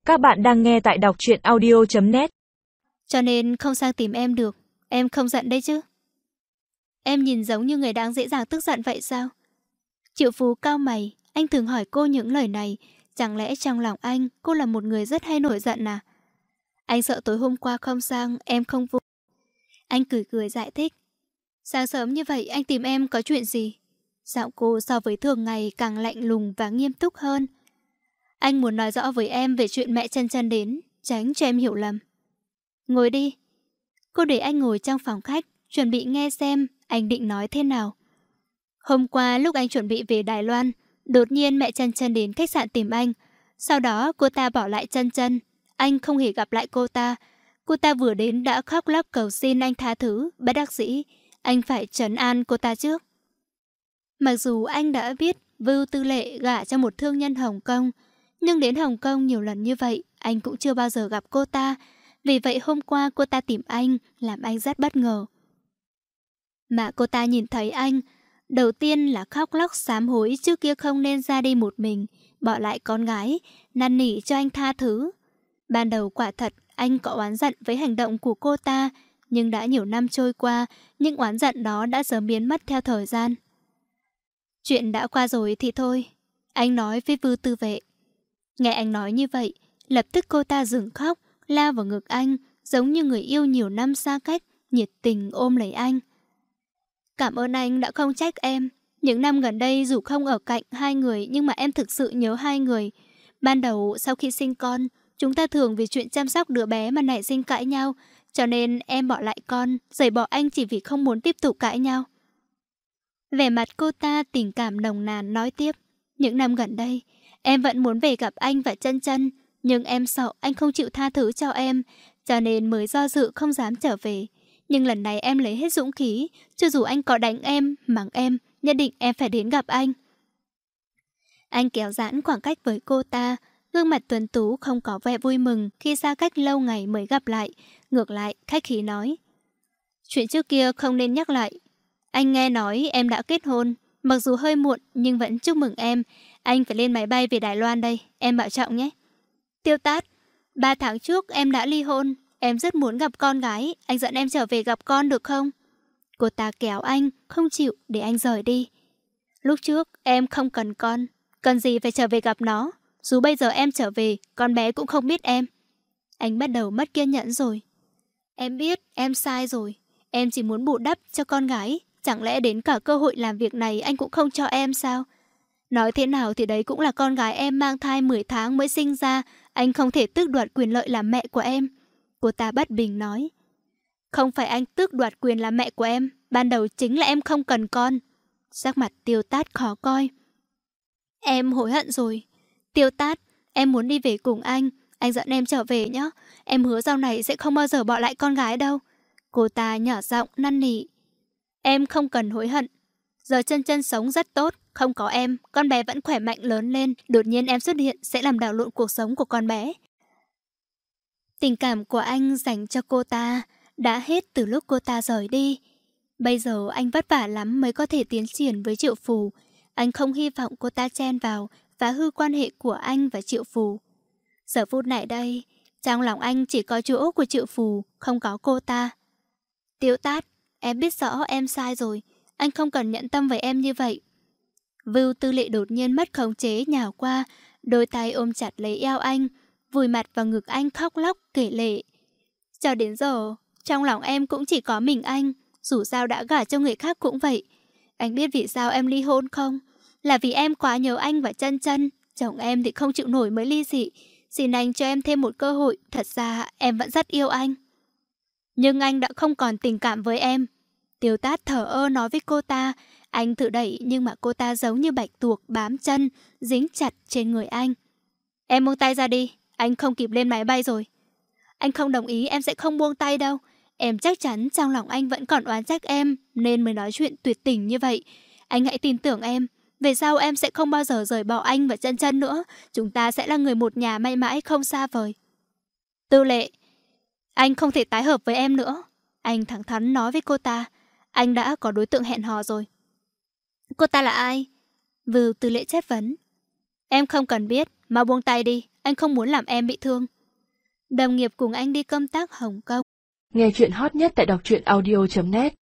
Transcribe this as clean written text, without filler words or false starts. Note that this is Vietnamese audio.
Các bạn đang nghe tại đọc truyện audio.net. Cho nên không sang tìm em được. Em không giận đấy chứ? Em nhìn giống như người đang dễ dàng tức giận vậy sao? Triệu Phú cau mày. Anh thường hỏi cô những lời này. Chẳng lẽ trong lòng anh cô là một người rất hay nổi giận à? Anh sợ tối hôm qua không sang em không vui. Anh cười cười giải thích. Sáng sớm như vậy anh tìm em có chuyện gì? Giọng cô so với thường ngày càng lạnh lùng và nghiêm túc hơn. Anh muốn nói rõ với em về chuyện mẹ Chân Chân đến, tránh cho em hiểu lầm. Ngồi đi. Cô để anh ngồi trong phòng khách, chuẩn bị nghe xem anh định nói thế nào. Hôm qua lúc anh chuẩn bị về Đài Loan, đột nhiên mẹ Chân Chân đến khách sạn tìm anh. Sau đó cô ta bỏ lại Chân Chân. Anh không hề gặp lại cô ta. Cô ta vừa đến đã khóc lóc cầu xin anh tha thứ, bất đắc dĩ. Anh phải trấn an cô ta trước. Mặc dù anh đã biết Vưu Tư Lệ gả cho một thương nhân Hồng Kông, nhưng đến Hồng Kông nhiều lần như vậy, anh cũng chưa bao giờ gặp cô ta. Vì vậy hôm qua cô ta tìm anh, làm anh rất bất ngờ. Mà cô ta nhìn thấy anh, đầu tiên là khóc lóc sám hối trước kia không nên ra đi một mình, bỏ lại con gái, năn nỉ cho anh tha thứ. Ban đầu quả thật anh có oán giận với hành động của cô ta, nhưng đã nhiều năm trôi qua, những oán giận đó đã sớm biến mất theo thời gian. Chuyện đã qua rồi thì thôi, anh nói với Vưu Tư Vệ. Nghe anh nói như vậy, lập tức cô ta dừng khóc, lao vào ngực anh, giống như người yêu nhiều năm xa cách, nhiệt tình ôm lấy anh. Cảm ơn anh đã không trách em. Những năm gần đây dù không ở cạnh hai người nhưng mà em thực sự nhớ hai người. Ban đầu sau khi sinh con, chúng ta thường vì chuyện chăm sóc đứa bé mà nảy sinh cãi nhau, cho nên em bỏ lại con, rời bỏ anh chỉ vì không muốn tiếp tục cãi nhau. Vẻ mặt cô ta tình cảm nồng nàn nói tiếp. Những năm gần đây, em vẫn muốn về gặp anh và Chân Chân, nhưng em sợ anh không chịu tha thứ cho em, cho nên mới do dự không dám trở về. Nhưng lần này em lấy hết dũng khí, cho dù anh có đánh em, mắng em, nhất định em phải đến gặp anh. Anh kéo giãn khoảng cách với cô ta, gương mặt tuấn tú không có vẻ vui mừng khi xa cách lâu ngày mới gặp lại, ngược lại khách khí nói. Chuyện trước kia không nên nhắc lại. Anh nghe nói em đã kết hôn, mặc dù hơi muộn nhưng vẫn chúc mừng em. Anh phải lên máy bay về Đài Loan đây, em bảo trọng nhé. Tiêu Tát, 3 tháng trước em đã ly hôn, em rất muốn gặp con gái, anh dẫn em trở về gặp con được không? Cô ta kéo anh, không chịu để anh rời đi. Lúc trước em không cần con, cần gì phải trở về gặp nó, dù bây giờ em trở về, con bé cũng không biết em. Anh bắt đầu mất kiên nhẫn rồi. Em biết em sai rồi, em chỉ muốn bù đắp cho con gái, chẳng lẽ đến cả cơ hội làm việc này anh cũng không cho em sao? Nói thế nào thì đấy cũng là con gái em mang thai 10 tháng mới sinh ra, anh không thể tước đoạt quyền lợi làm mẹ của em. Cô ta bất bình nói. Không phải anh tước đoạt quyền làm mẹ của em, ban đầu chính là em không cần con. Sắc mặt Tiêu Tát khó coi. Em hối hận rồi. Tiêu Tát, em muốn đi về cùng anh dẫn em trở về nhé. Em hứa sau này sẽ không bao giờ bỏ lại con gái đâu. Cô ta nhỏ giọng năn nỉ. Em không cần hối hận. Giờ Chân Chân sống rất tốt, không có em, con bé vẫn khỏe mạnh lớn lên, đột nhiên em xuất hiện sẽ làm đảo lộn cuộc sống của con bé. Tình cảm của anh dành cho cô ta đã hết từ lúc cô ta rời đi. Bây giờ anh vất vả lắm mới có thể tiến triển với Triệu Phù. Anh không hy vọng cô ta chen vào phá hư quan hệ của anh và Triệu Phù. Giờ phút này đây, trong lòng anh chỉ có chỗ của Triệu Phù, không có cô ta. Tiêu Tát, em biết rõ em sai rồi, anh không cần nhẫn tâm với em như vậy. Vưu Tư Lệ đột nhiên mất khống chế nhào qua, đôi tay ôm chặt lấy eo anh, vùi mặt vào ngực anh khóc lóc kể lể. Cho đến giờ, trong lòng em cũng chỉ có mình anh, dù sao đã gả cho người khác cũng vậy. Anh biết vì sao em ly hôn không? Là vì em quá nhớ anh và Chân Chân, chồng em thì không chịu nổi mới ly dị. Xin anh cho em thêm một cơ hội, thật ra em vẫn rất yêu anh. Nhưng anh đã không còn tình cảm với em. Tiêu Tát thở ơ nói với cô ta. Anh thử đẩy nhưng mà cô ta giống như bạch tuộc bám chân, dính chặt trên người anh. Em buông tay ra đi, anh không kịp lên máy bay rồi. Anh không đồng ý, em sẽ không buông tay đâu. Em chắc chắn trong lòng anh vẫn còn oán trách em, nên mới nói chuyện tuyệt tình như vậy. Anh hãy tin tưởng em. Về sau em sẽ không bao giờ rời bỏ anh và Chân Chân nữa. Chúng ta sẽ là người một nhà mãi mãi không xa vời. Tư Lệ, anh không thể tái hợp với em nữa. Anh thẳng thắn nói với cô ta. Anh đã có đối tượng hẹn hò rồi. Cô ta là ai? Vưu Tư Lệ chất vấn. Em không cần biết, mau buông tay đi, anh không muốn làm em bị thương. Đồng nghiệp cùng anh đi công tác Hồng Kông. Nghe chuyện hot nhất tại đọc truyện audio.net